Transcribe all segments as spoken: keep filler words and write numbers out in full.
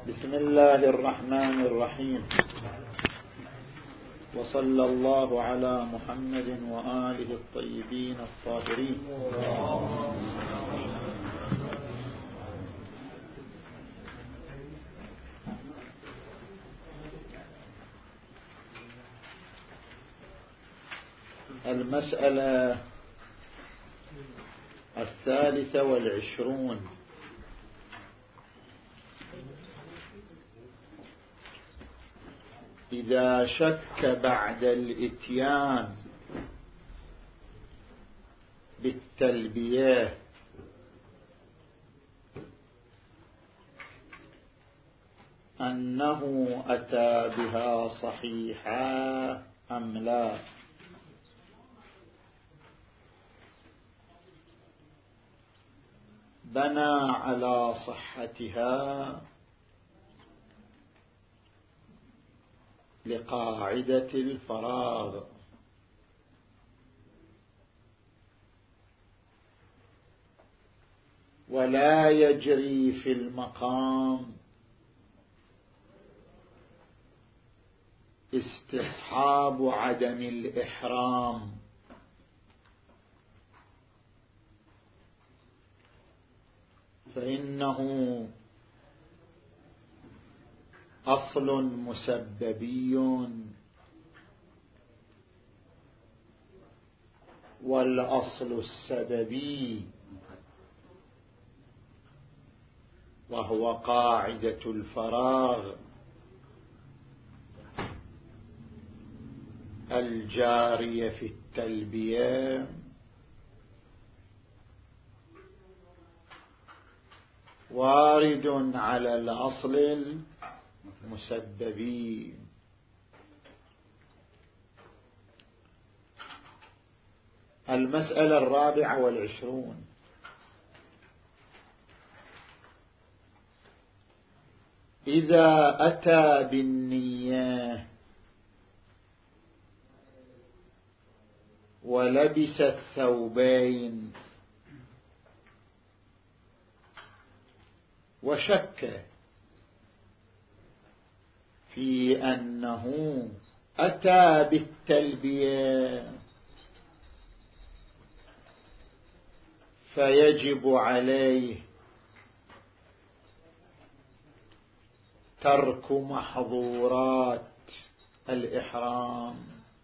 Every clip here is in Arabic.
بسم الله الرحمن الرحيم، وصلى الله على محمد وآله الطيبين الطاهرين. المسألة الثالثة والعشرون: إذا شك بعد الإتيان بالتلبية أنه أتى بها صحيحة أم لا، بنى على صحتها لقاعدة الفراغ، ولا يجري في المقام استصحاب عدم الإحرام، فإنه أصل مسببي، والأصل السببي وهو قاعدة الفراغ الجارية في التلبية وارد على الأصل المسببي. المسألة الرابعة والعشرون: إذا أتى بالنية ولبس الثوبين وشك في أنه أتى بالتلبية، فيجب عليه ترك محظورات الإحرام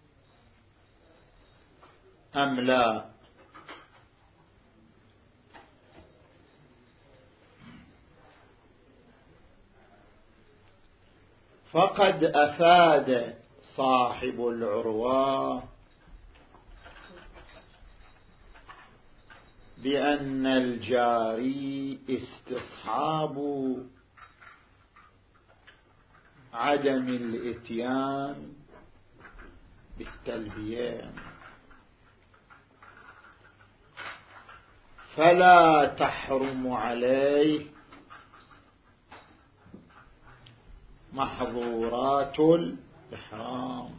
أم لا؟ فقد أفاد صاحب العروة بأن الجاري استصحاب عدم الإتيان بالتلبية، فلا تحرم عليه محظورات الإحرام.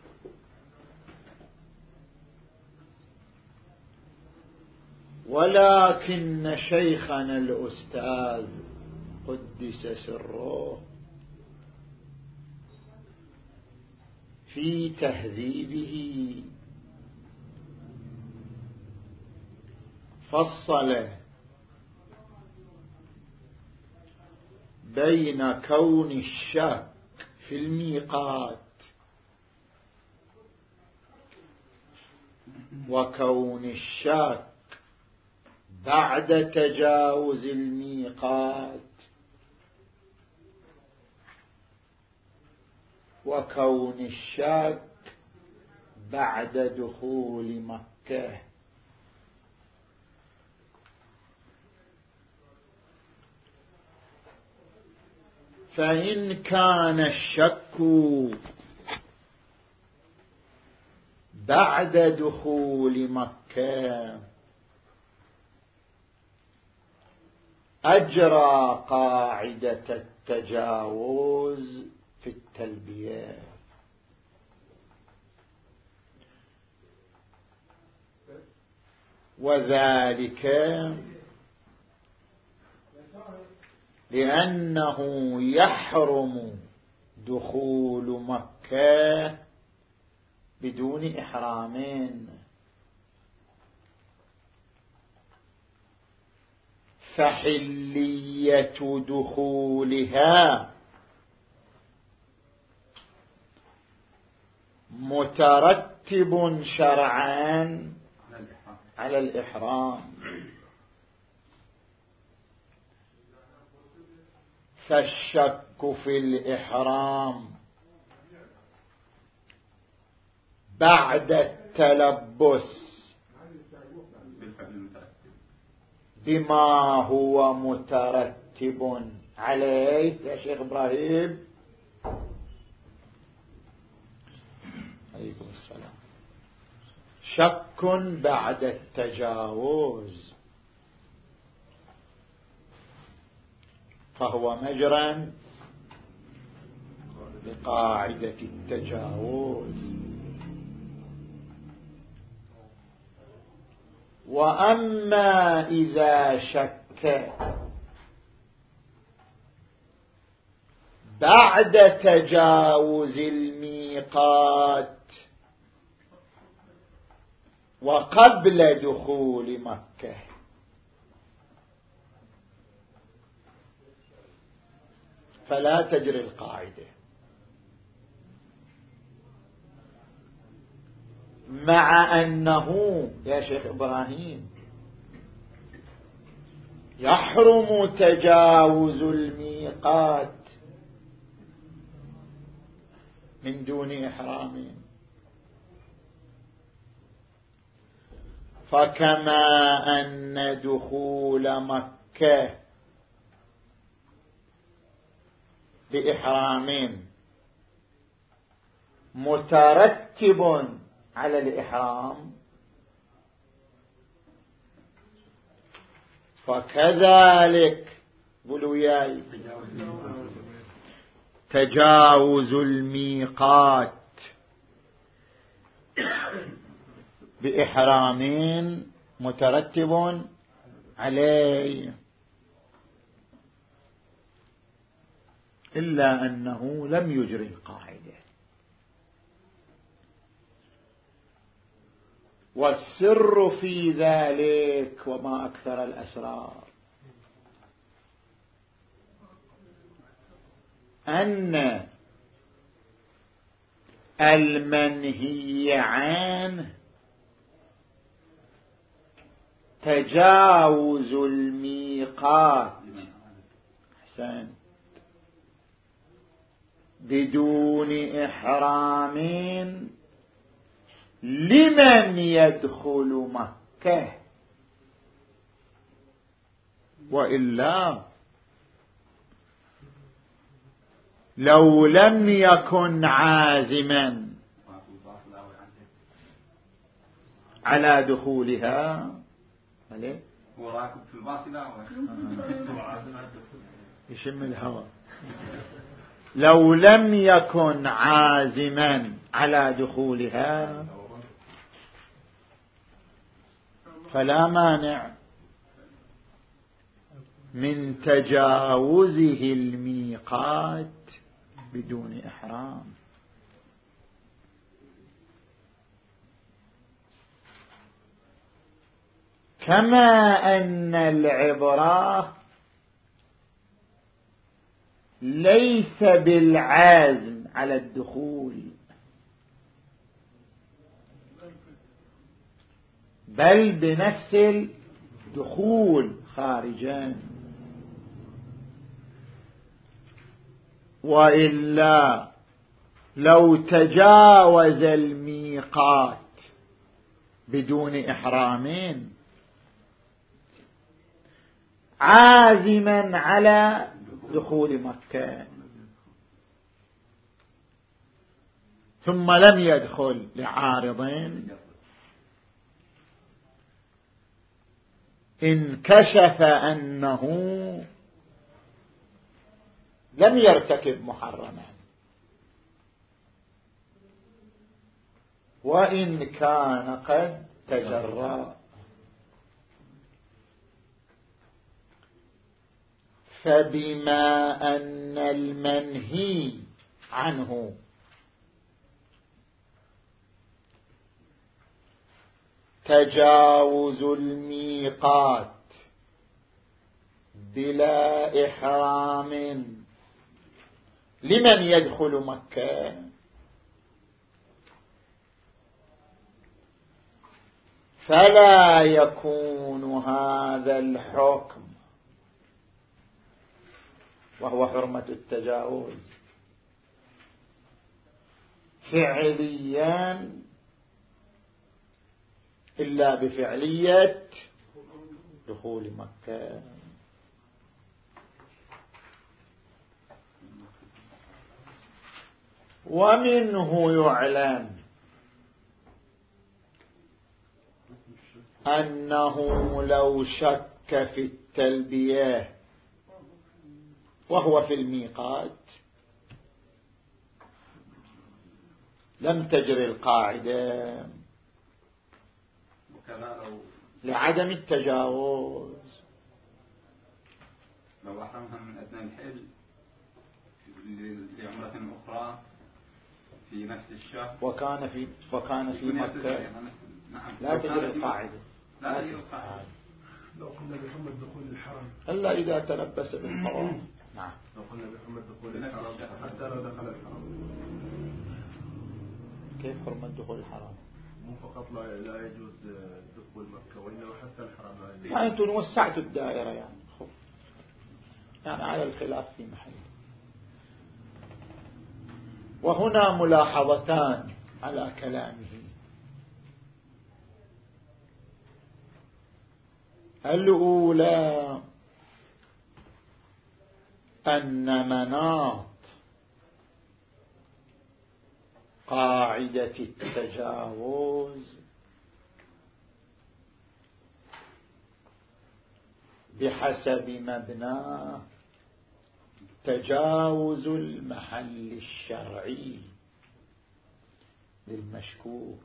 ولكن شيخنا الأستاذ قدس سره في تهذيبه فصل بين كون الشك في الميقات وكون الشك بعد تجاوز الميقات وكون الشك بعد دخول مكة. فإن كان الشك بعد دخول مكة أجرى قاعدة التجاوز في التلبية، وذلك لأنه يحرم دخول مكة بدون إحرام، فحلية دخولها مترتب شرعا على الإحرام، فالشك في الإحرام بعد التلبس بما هو مترتب عليه يا شيخ إبراهيم عليكم السلام، شك بعد التجاوز، فهو مجرى بقاعدة التجاوز. وأما إذا شك بعد تجاوز الميقات وقبل دخول مكة فلا تجري القاعدة، مع أنه يا شيخ إبراهيم يحرم تجاوز الميقات من دون إحرام، فكما أن دخول مكة بإحرام مترتب على الإحرام، فكذلك قولوا وياي تجاوز الميقات بإحرام مترتب عليه، إلا أنه لم يجري القاعدة. والسر في ذلك وما أكثر الأسرار أن المنهي عنه تجاوز الميقات حسن بدون إحرام لمن يدخل مكة، وإلا لو لم يكن عازما على دخولها وراكب في الباصلة يشم الهواء، لو لم يكن عازما على دخولها فلا مانع من تجاوزه الميقات بدون إحرام. كما أن العبرة ليس بالعازم على الدخول بل بنفس الدخول خارجا، وإلا لو تجاوز الميقات بدون إحرام عازما على دخول مكة ثم لم يدخل لعارض انكشف أنه لم يرتكب محرما، وإن كان قد تجرى، فبما أن المنهي عنه تجاوز الميقات بلا إحرام لمن يدخل مكة، فلا يكون هذا الحكم وهو حرمة التجاوز فعليا إلا بفعلية دخول مكة. ومنه يعلم أنه لو شك في التلبية وهو في الميقات لم تجري القاعدة لعدم التجاوز. لو أحرمها من أثناء الحل لعمرة أخرى في نفس الشهر وكان في وكان في مكة لا تجري القاعدة. لا تجري القاعدة لو قلنا بحرمة دخول الحرم إلا إذا تلبس بالطواف. نعم. لو قلنا بحرمة دخول الحرم حتى لو دخل الحرم. كيف حرمة دخول الحرم؟ مو فقط لا لا يجوز دخول مكة وإنما حتى الحرم لا يجوز. يعني أنتم وسعتوا الدائرة يعني خب. يعني على الخلاف في محل. وهنا ملاحظتان على كلامه. الأولى أن مناط قاعدة التجاوز بحسب مبناه تجاوز المحل الشرعي للمشكوك،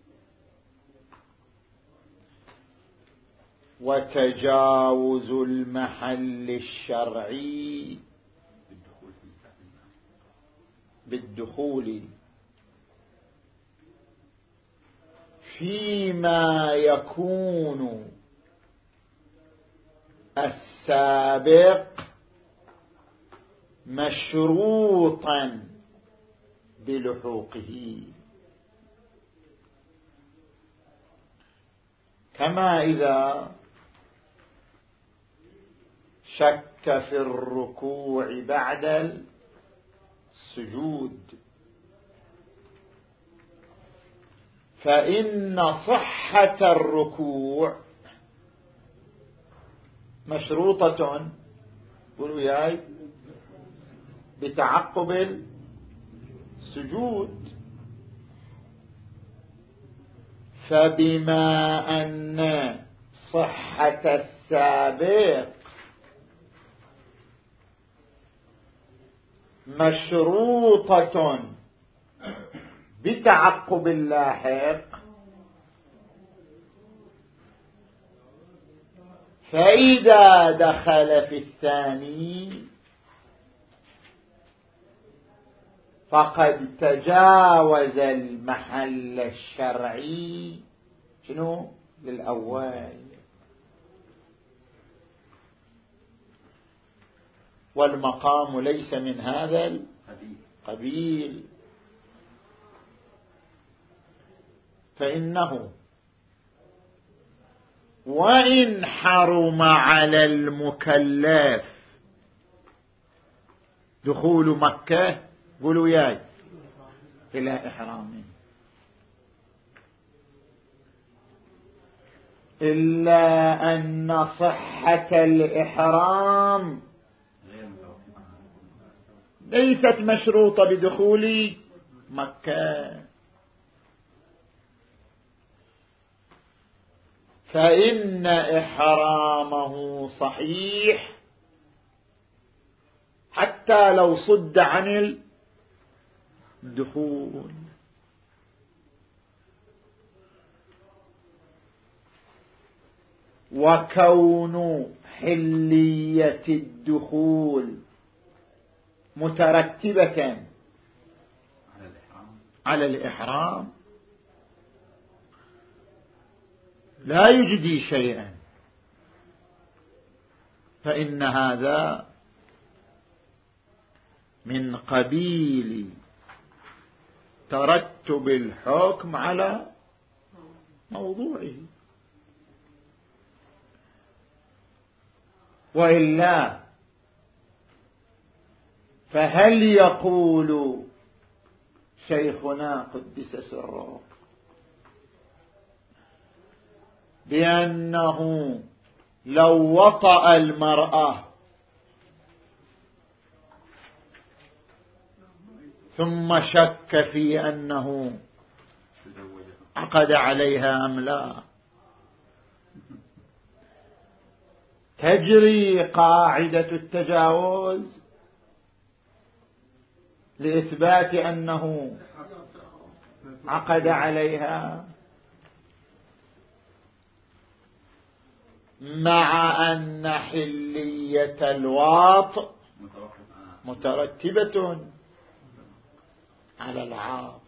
وتجاوز المحل الشرعي بالدخول فيما يكون السابق مشروطا بلحوقه، كما إذا شك في الركوع بعد السجود فإن صحة الركوع مشروطة قولوا ياي بتعقب السجود. فبما أن صحة السابق مشروطة بتعقب اللاحق فإذا دخل في الثاني فقد تجاوز المحل الشرعي شنو للأول. والمقام ليس من هذا القبيل، فإنه وإن حرم على المكلف دخول مكة قولوا ياي إلى إحرام إلا أن صحة الإحرام ليست مشروطة بدخول مكة، فإن إحرامه صحيح حتى لو صد عن الدخول. وكون حلية الدخول مترتبة على الإحرام لا يجدي شيئا، فإن هذا من قبيل ترتب الحكم على موضوعه. وإلا فهل يقول شيخنا قدس سره بأنه لو وطأ المرأة ثم شك في أنه عقد عليها أم لا، تجري قاعدة التجاوز لإثبات أنه عقد عليها، مع أن حلية الواطئ مترتبة على العاقد.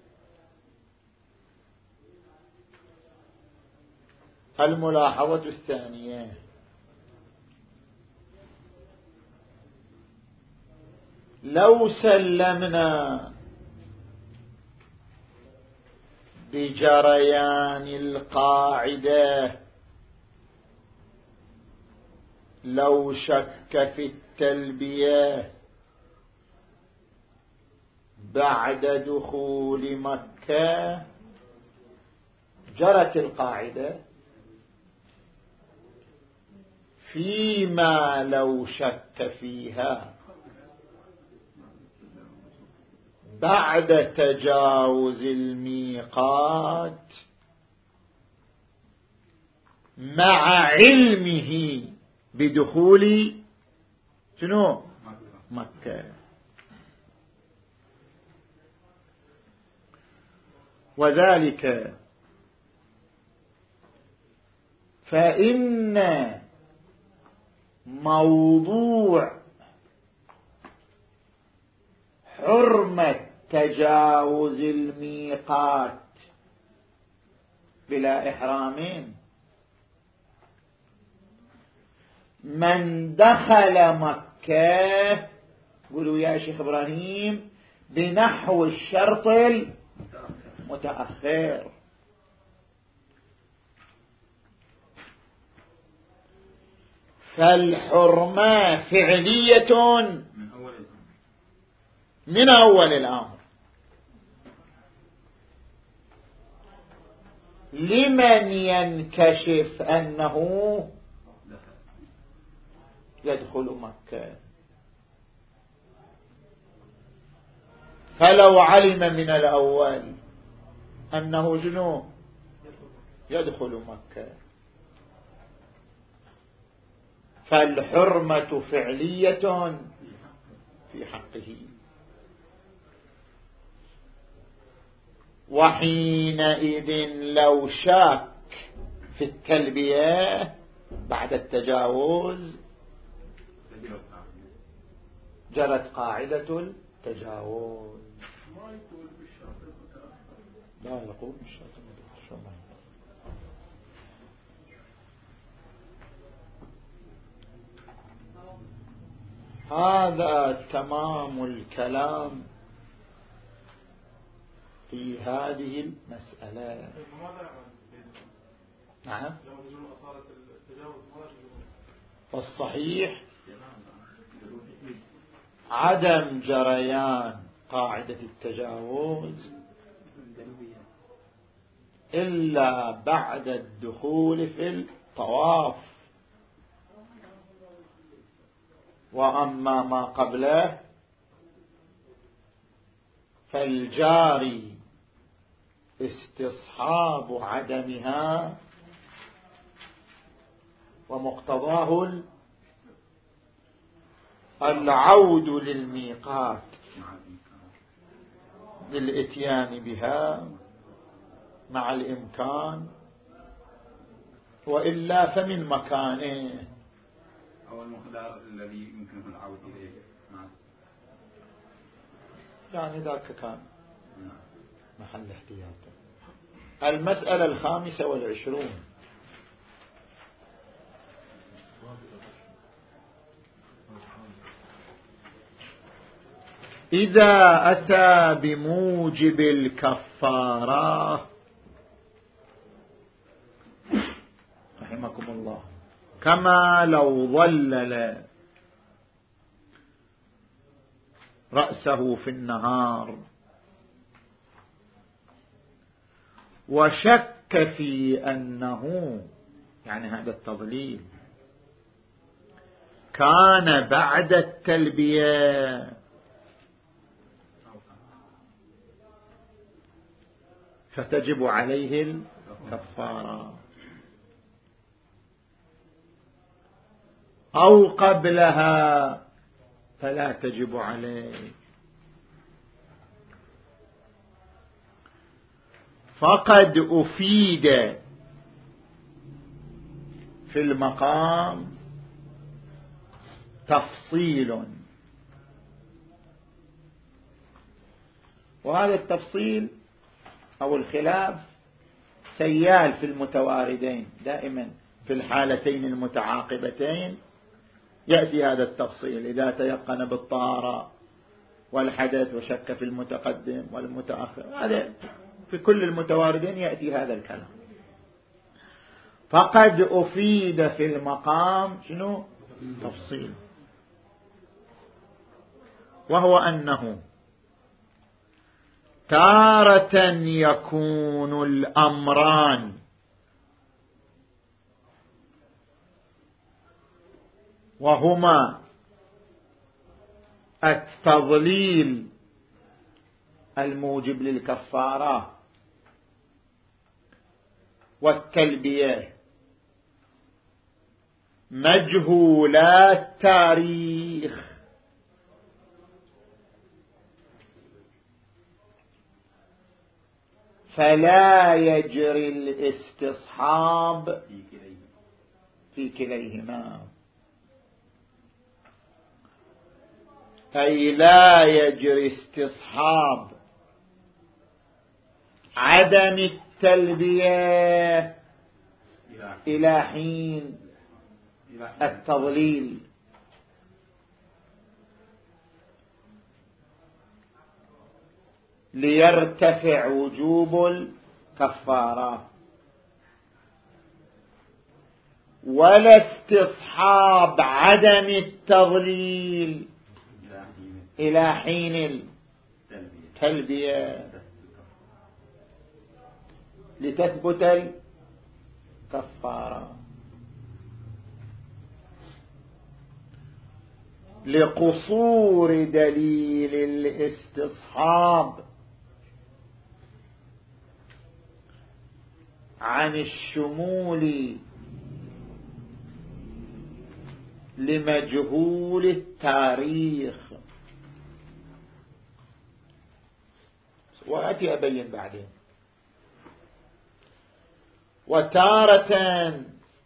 الملاحظة الثانية: لو سلمنا بجريان القاعدة لو شك في التلبية بعد دخول مكة جرت القاعدة، فيما لو شك فيها بعد تجاوز الميقات مع علمه بدخول شنو مكة. وذلك فإن موضوع حرمة تجاوز الميقات بلا إحرام من دخل مكة، قولوا يا شيخ إبراهيم، بنحو الشرط المتأخر. فالحرمة فعلية من أول الأمر، لمن ينكشف أنه يدخل مكة. فلو علم من الأول أنه جنو يدخل مكة فالحرمة فعلية في حقه، وحينئذ لو شاك في التلبية بعد التجاوز جرت قاعدة التجاوز. لا يقول بالشرط المتأخر. هذا تمام الكلام في هذه المسألة. نعم، والصحيح عدم جريان قاعدة التجاوز إلا بعد الدخول في الطواف، وأما ما قبله فالجاري استصحاب عدمها ومقتضاه العود للميقات للإتيان بها مع الإمكان، وإلا فمن مكانه أو المقدار الذي يمكنه العودة إليه. نعم. يعني ذاك كان محل احتياطه. المسألة الخامسة والعشرون: إذا أتى بموجب الكفارة رحمكم الله كما لو ظلل رأسه في النهار وشك في أنه، يعني هذا التضليل، كان بعد التلبية، فتجب عليه الكفارة، أو قبلها فلا تجب عليه. فقد أفيد في المقام تفصيل، وهذا التفصيل أو الخلاف سيال في المتواردين دائما، في الحالتين المتعاقبتين يأتي هذا التفصيل إذا تيقن بالطهارة والحدث وشك في المتقدم والمتأخر. هذا في كل المتواردين يأتي هذا الكلام. فقد أفيد في المقام شنو؟ تفصيل، وهو أنه تارة يكون الأمران وهما التضليل الموجب للكفارة والتلبية مجهولا التاريخ، فلا يجري الاستصحاب في كليهما، أي لا يجري استصحاب عدم التلبية إلى حين التضليل، ليرتفع وجوب الكفارة، ولا استصحاب عدم التضليل إلى حين التلبية لتثبت الكفارة، لقصور دليل الاستصحاب عن الشمول لمجهول التاريخ. وأتي أبين بعدين. وتارة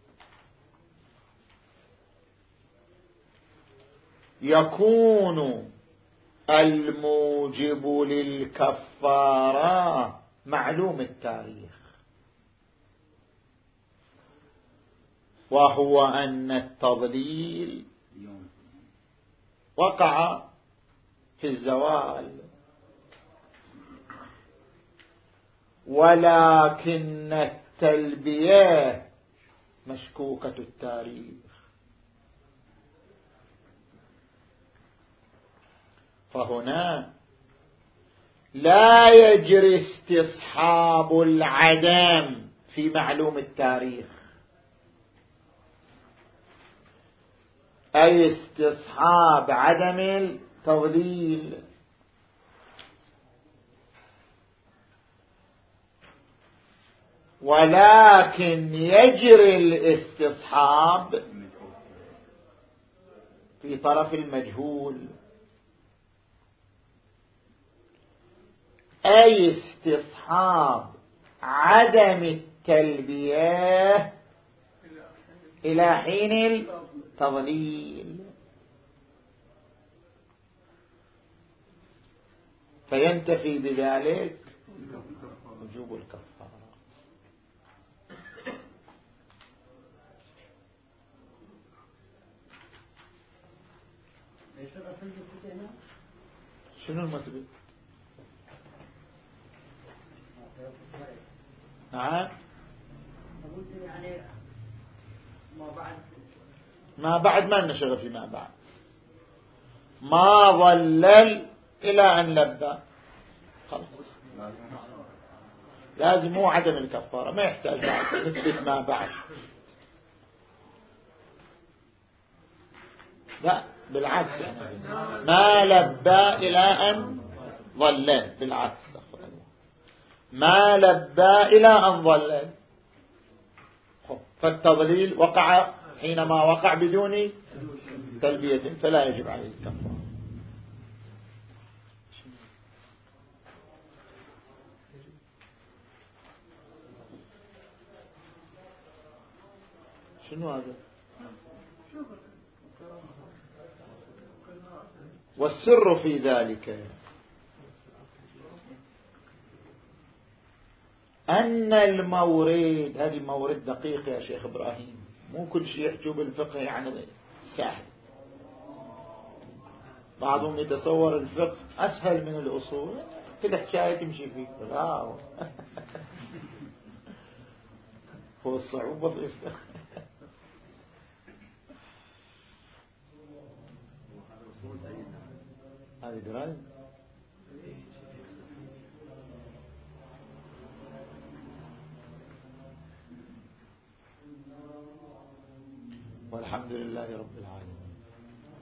يكون الموجب للكفارة معلوم التاريخ، وهو أن التضليل وقع في الزوال، ولكن التلبية مشكوكة التاريخ، فهنا لا يجري استصحاب العدم في معلوم التاريخ، أي استصحاب عدم التضليل، ولكن يجري الاستصحاب في طرف المجهول، أي استصحاب عدم التلبية إلى حين تضليل، فينتفي بذلك وجوب الكفارة. شنو المثبت؟ نعم ما بعد ما نشغل في ما بعد، ما ظلل إلى أن لبى خلاص لازم مو عدم الكفارة، ما يحتاج بعد نثبت ما بعد، لا بالعكس يعني ما لبى إلى أن ظلل، بالعكس ما لبى إلى أن ظلل، فالتضليل وقع حينما وقع بدون تلبية فلا يجب عليه الكفارة. شنو هذا؟ والسر في ذلك أن المورد، هذه مورد دقيق يا شيخ إبراهيم، مو كل شيء يحجوا بالفقه يعني سهل، بعضهم يتصور الفقه أسهل من الأصول، كل حكاية تمشي فيه، لا هو الصعوبة في الفقه. هذه دراية والحمد لله رب العالمين.